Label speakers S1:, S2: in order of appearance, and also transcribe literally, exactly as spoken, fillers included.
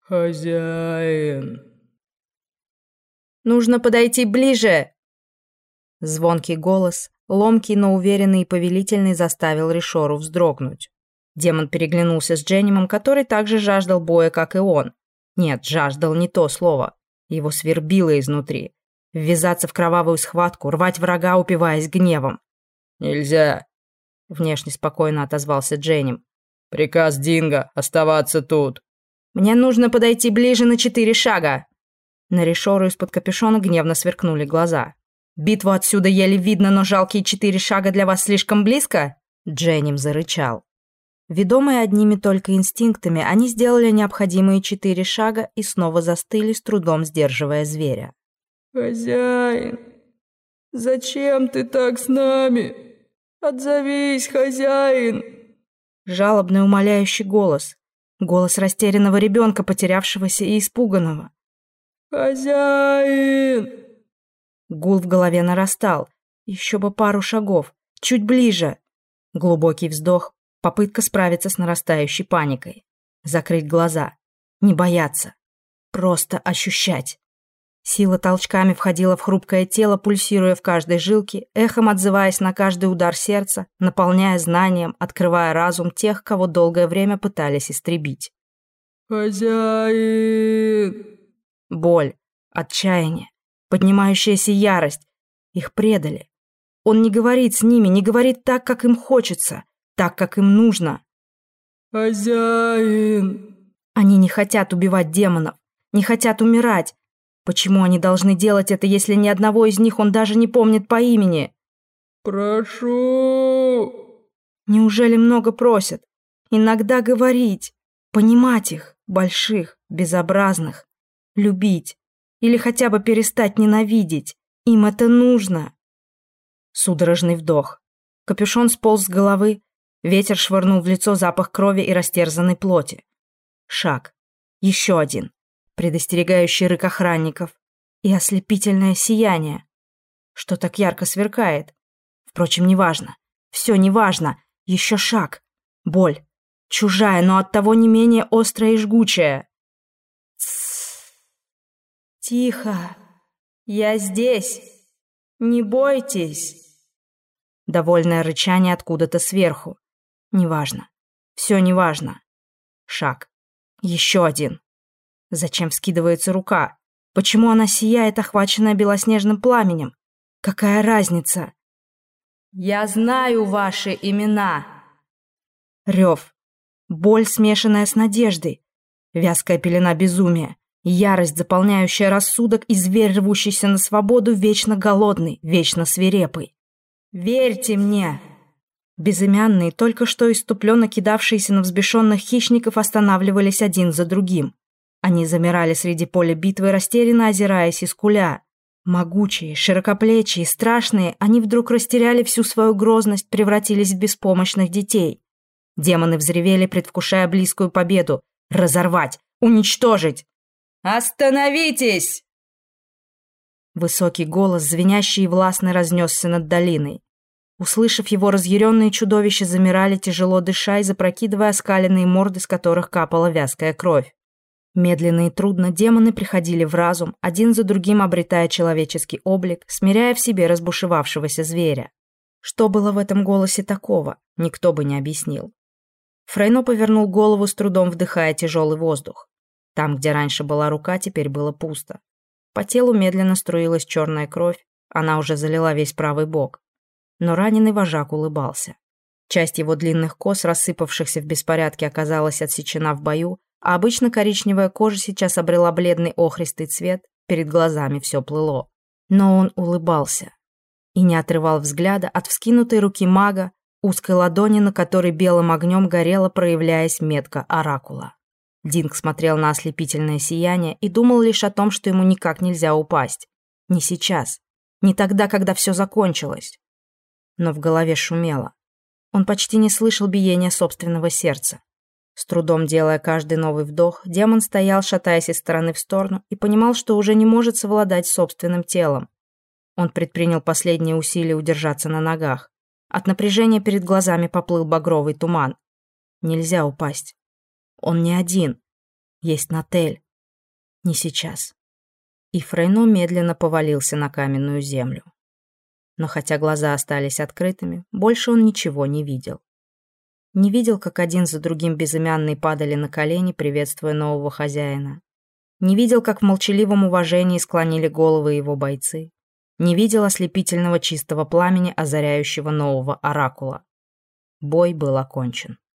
S1: «Хозяин!»
S2: «Нужно подойти ближе!» Звонкий голос, ломкий, но уверенный и повелительный, заставил Ришору вздрогнуть. Демон переглянулся с Дженнимом, который также жаждал боя, как и он. Нет, жаждал не то слово. Его свербило изнутри. Ввязаться в кровавую схватку, рвать врага, упиваясь гневом.
S1: «Нельзя!»
S2: — внешне спокойно отозвался Дженним.
S1: «Приказ Динго — оставаться тут!»
S2: «Мне нужно подойти ближе на четыре шага!» На Ришору из-под капюшона гневно сверкнули глаза. «Битву отсюда еле видно, но жалкие четыре шага для вас слишком близко?» Дженним зарычал. Ведомые одними только инстинктами, они сделали необходимые четыре шага и снова застыли, с трудом сдерживая зверя.
S1: «Хозяин, зачем ты так с нами? Отзовись, хозяин!»
S2: Жалобный умоляющий голос. Голос растерянного ребенка, потерявшегося и испуганного.
S1: «Хозяин!»
S2: Гул в голове нарастал. Еще бы пару шагов. Чуть ближе. Глубокий вздох. Попытка справиться с нарастающей паникой. Закрыть глаза. Не бояться. Просто ощущать. Сила толчками входила в хрупкое тело, пульсируя в каждой жилке, эхом отзываясь на каждый удар сердца, наполняя знанием, открывая разум тех, кого долгое время пытались истребить.
S1: «Хозяин!»
S2: Боль, отчаяние, поднимающаяся ярость. Их предали. Он не говорит с ними, не говорит так, как им хочется, так, как им нужно.
S1: «Хозяин!»
S2: Они не хотят убивать демонов, не хотят умирать. Почему они должны делать это, если ни одного из них он даже не помнит по имени?
S1: «Прошу!»
S2: Неужели много просят? Иногда говорить, понимать их, больших, безобразных, любить. Или хотя бы перестать ненавидеть. Им это нужно. Судорожный вдох. Капюшон сполз с головы. Ветер швырнул в лицо запах крови и растерзанной плоти. Шаг. Еще один. Предостерегающий рык охранников. И ослепительное сияние. Что так ярко сверкает? Впрочем, неважно. Все неважно. Еще шаг. Боль. Чужая, но оттого не менее острая и жгучая. Тссс. Тихо. Я здесь. Не бойтесь. Довольное рычание откуда-то сверху. Неважно. Все неважно. Шаг. Еще один. Зачем вскидывается рука? Почему она сияет, охваченная белоснежным пламенем? Какая разница? Я знаю ваши имена. Рев. Боль, смешанная с надеждой. Вязкая пелена безумия. Ярость, заполняющая рассудок, и зверь, рвущийся на свободу, вечно голодный, вечно свирепый. «Верьте мне!» Безымянные, только что исступленно кидавшиеся на взбешенных хищников, останавливались один за другим. Они замирали среди поля битвы, растерянно озираясь и скуля. Могучие, широкоплечие, страшные, они вдруг растеряли всю свою грозность, превратились в беспомощных детей. Демоны взревели, предвкушая близкую победу. Разорвать! Уничтожить! «Остановитесь!» Высокий голос, звенящий и властный, разнесся над долиной. Услышав его, разъяренные чудовища замирали, тяжело дыша и запрокидывая оскаленные морды, с которых капала вязкая кровь. Медленно и трудно демоны приходили в разум, один за другим обретая человеческий облик, смиряя в себе разбушевавшегося зверя. Что было в этом голосе такого, никто бы не объяснил. Фрейно повернул голову, с трудом вдыхая тяжелый воздух. Там, где раньше была рука, теперь было пусто. По телу медленно струилась черная кровь, она уже залила весь правый бок. Но раненый вожак улыбался. Часть его длинных кос, рассыпавшихся в беспорядке, оказалась отсечена в бою, а обычно коричневая кожа сейчас обрела бледный охристый цвет, перед глазами все плыло. Но он улыбался и не отрывал взгляда от вскинутой руки мага, узкой ладони, на которой белым огнем горела, проявляясь метка оракула. Динг смотрел на ослепительное сияние и думал лишь о том, что ему никак нельзя упасть. Не сейчас. Не тогда, когда все закончилось. Но в голове шумело. Он почти не слышал биения собственного сердца. С трудом делая каждый новый вдох, демон стоял, шатаясь из стороны в сторону, и понимал, что уже не может совладать собственным телом. Он предпринял последние усилия удержаться на ногах. От напряжения перед глазами поплыл багровый туман. Нельзя упасть. Он не один. есть Натель. Не сейчас. И Фрейно медленно повалился на каменную землю. Но хотя глаза остались открытыми, больше он ничего не видел. Не видел, как один за другим безымянные падали на колени, приветствуя нового хозяина. Не видел, как в молчаливом уважении склонили головы его бойцы. Не видел ослепительного чистого пламени, озаряющего нового оракула. Бой был окончен.